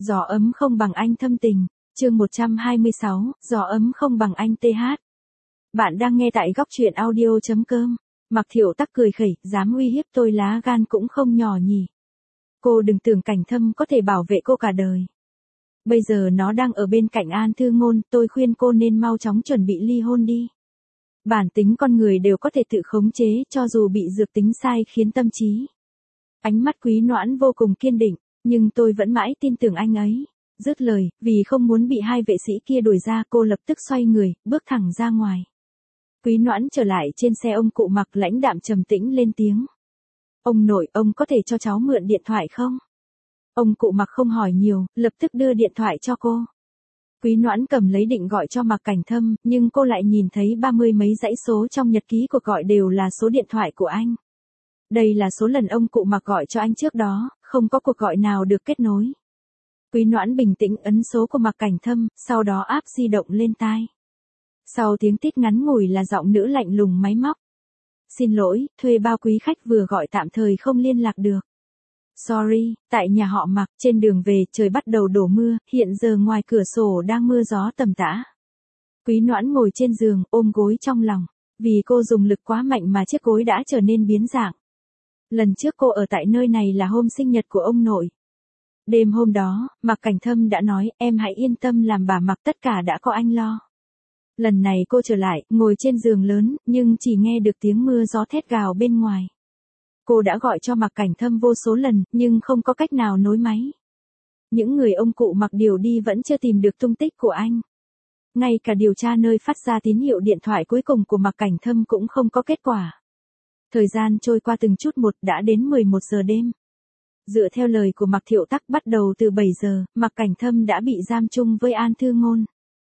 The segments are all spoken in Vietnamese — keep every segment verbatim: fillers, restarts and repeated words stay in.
Gió ấm không bằng anh thâm tình, chương một trăm hai mươi sáu, gió ấm không bằng anh tê hát. Bạn đang nghe tại góc truyện audio chấm com. Mạc Thiệu Tắc cười khẩy, dám uy hiếp tôi lá gan cũng không nhỏ nhỉ. Cô đừng tưởng Cảnh Thâm có thể bảo vệ cô cả đời. Bây giờ nó đang ở bên cạnh An Thư Ngôn, tôi khuyên cô nên mau chóng chuẩn bị ly hôn đi. Bản tính con người đều có thể tự khống chế, cho dù bị dược tính sai khiến tâm trí. Ánh mắt Quý Noãn vô cùng kiên định, nhưng tôi vẫn mãi tin tưởng anh ấy. Dứt lời, vì không muốn bị hai vệ sĩ kia đuổi ra, cô lập tức xoay người, bước thẳng ra ngoài. Quý Noãn trở lại trên xe, ông cụ Mặc lãnh đạm trầm tĩnh lên tiếng. Ông nội, ông có thể cho cháu mượn điện thoại không? Ông cụ Mặc không hỏi nhiều, lập tức đưa điện thoại cho cô. Quý Noãn cầm lấy định gọi cho Mạc Cảnh Thâm, nhưng cô lại nhìn thấy ba mươi mấy dãy số trong nhật ký cuộc gọi đều là số điện thoại của anh. Đây là số lần ông cụ Mặc gọi cho anh trước đó, không có cuộc gọi nào được kết nối. Quý Noãn bình tĩnh ấn số của Mạc Cảnh Thâm, sau đó áp di động lên tai. Sau tiếng tít ngắn ngủi là giọng nữ lạnh lùng máy móc. Xin lỗi, thuê bao quý khách vừa gọi tạm thời không liên lạc được. Sorry, tại nhà họ Mạc, trên đường về trời bắt đầu đổ mưa, hiện giờ ngoài cửa sổ đang mưa gió tầm tã. Quý Noãn ngồi trên giường, ôm gối trong lòng. Vì cô dùng lực quá mạnh mà chiếc gối đã trở nên biến dạng. Lần trước cô ở tại nơi này là hôm sinh nhật của ông nội. Đêm hôm đó, Mạc Cảnh Thâm đã nói, em hãy yên tâm làm bà Mạc, tất cả đã có anh lo. Lần này cô trở lại, ngồi trên giường lớn, nhưng chỉ nghe được tiếng mưa gió thét gào bên ngoài. Cô đã gọi cho Mạc Cảnh Thâm vô số lần, nhưng không có cách nào nối máy. Những người ông cụ Mặc điều đi vẫn chưa tìm được tung tích của anh. Ngay cả điều tra nơi phát ra tín hiệu điện thoại cuối cùng của Mạc Cảnh Thâm cũng không có kết quả. Thời gian trôi qua từng chút một, đã đến mười một giờ đêm. Dựa theo lời của Mạc Thiệu Tắc, bắt đầu từ bảy giờ, Mạc Cảnh Thâm đã bị giam chung với An Thư Ngôn.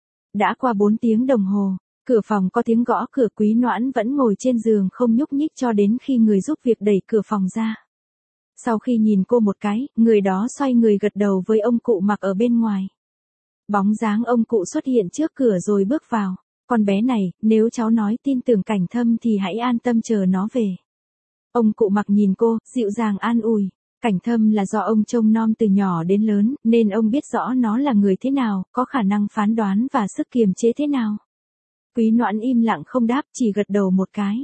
Đã qua bốn tiếng đồng hồ, cửa phòng có tiếng gõ cửa. Quý Noãn vẫn ngồi trên giường không nhúc nhích cho đến khi người giúp việc đẩy cửa phòng ra. Sau khi nhìn cô một cái, người đó xoay người gật đầu với ông cụ Mặc ở bên ngoài. Bóng dáng ông cụ xuất hiện trước cửa rồi bước vào. Con bé này, nếu cháu nói tin tưởng Cảnh Thâm thì hãy an tâm chờ nó về. Ông cụ Mặc nhìn cô, dịu dàng an ủi. Cảnh Thâm là do ông trông nom từ nhỏ đến lớn, nên ông biết rõ nó là người thế nào, có khả năng phán đoán và sức kiềm chế thế nào. Quý Noãn im lặng không đáp, chỉ gật đầu một cái.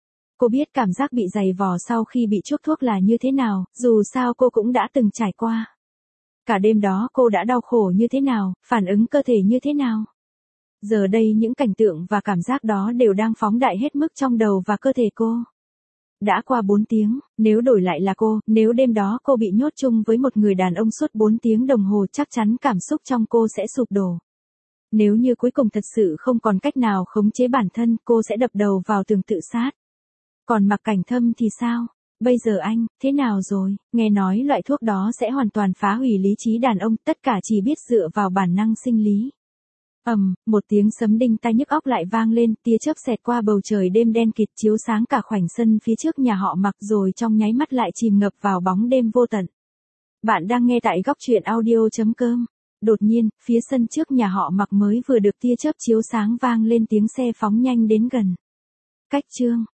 Cô biết cảm giác bị giày vò sau khi bị chuốc thuốc là như thế nào, dù sao cô cũng đã từng trải qua. Cả đêm đó cô đã đau khổ như thế nào, phản ứng cơ thể như thế nào. Giờ đây những cảnh tượng và cảm giác đó đều đang phóng đại hết mức trong đầu và cơ thể cô. Đã qua bốn tiếng, nếu đổi lại là cô, nếu đêm đó cô bị nhốt chung với một người đàn ông suốt bốn tiếng đồng hồ, chắc chắn cảm xúc trong cô sẽ sụp đổ. Nếu như cuối cùng thật sự không còn cách nào khống chế bản thân, cô sẽ đập đầu vào tường tự sát. Còn Mạc Cảnh Thâm thì sao? Bây giờ anh, thế nào rồi? Nghe nói loại thuốc đó sẽ hoàn toàn phá hủy lý trí đàn ông, tất cả chỉ biết dựa vào bản năng sinh lý. Ầm, um, một tiếng sấm đinh tai nhức óc lại vang lên, tia chớp xẹt qua bầu trời đêm đen kịt chiếu sáng cả khoảnh sân phía trước nhà họ Mặc, rồi trong nháy mắt lại chìm ngập vào bóng đêm vô tận. Bạn đang nghe tại góc truyện audio chấm com. Đột nhiên, phía sân trước nhà họ Mặc mới vừa được tia chớp chiếu sáng vang lên tiếng xe phóng nhanh đến gần. Cách chương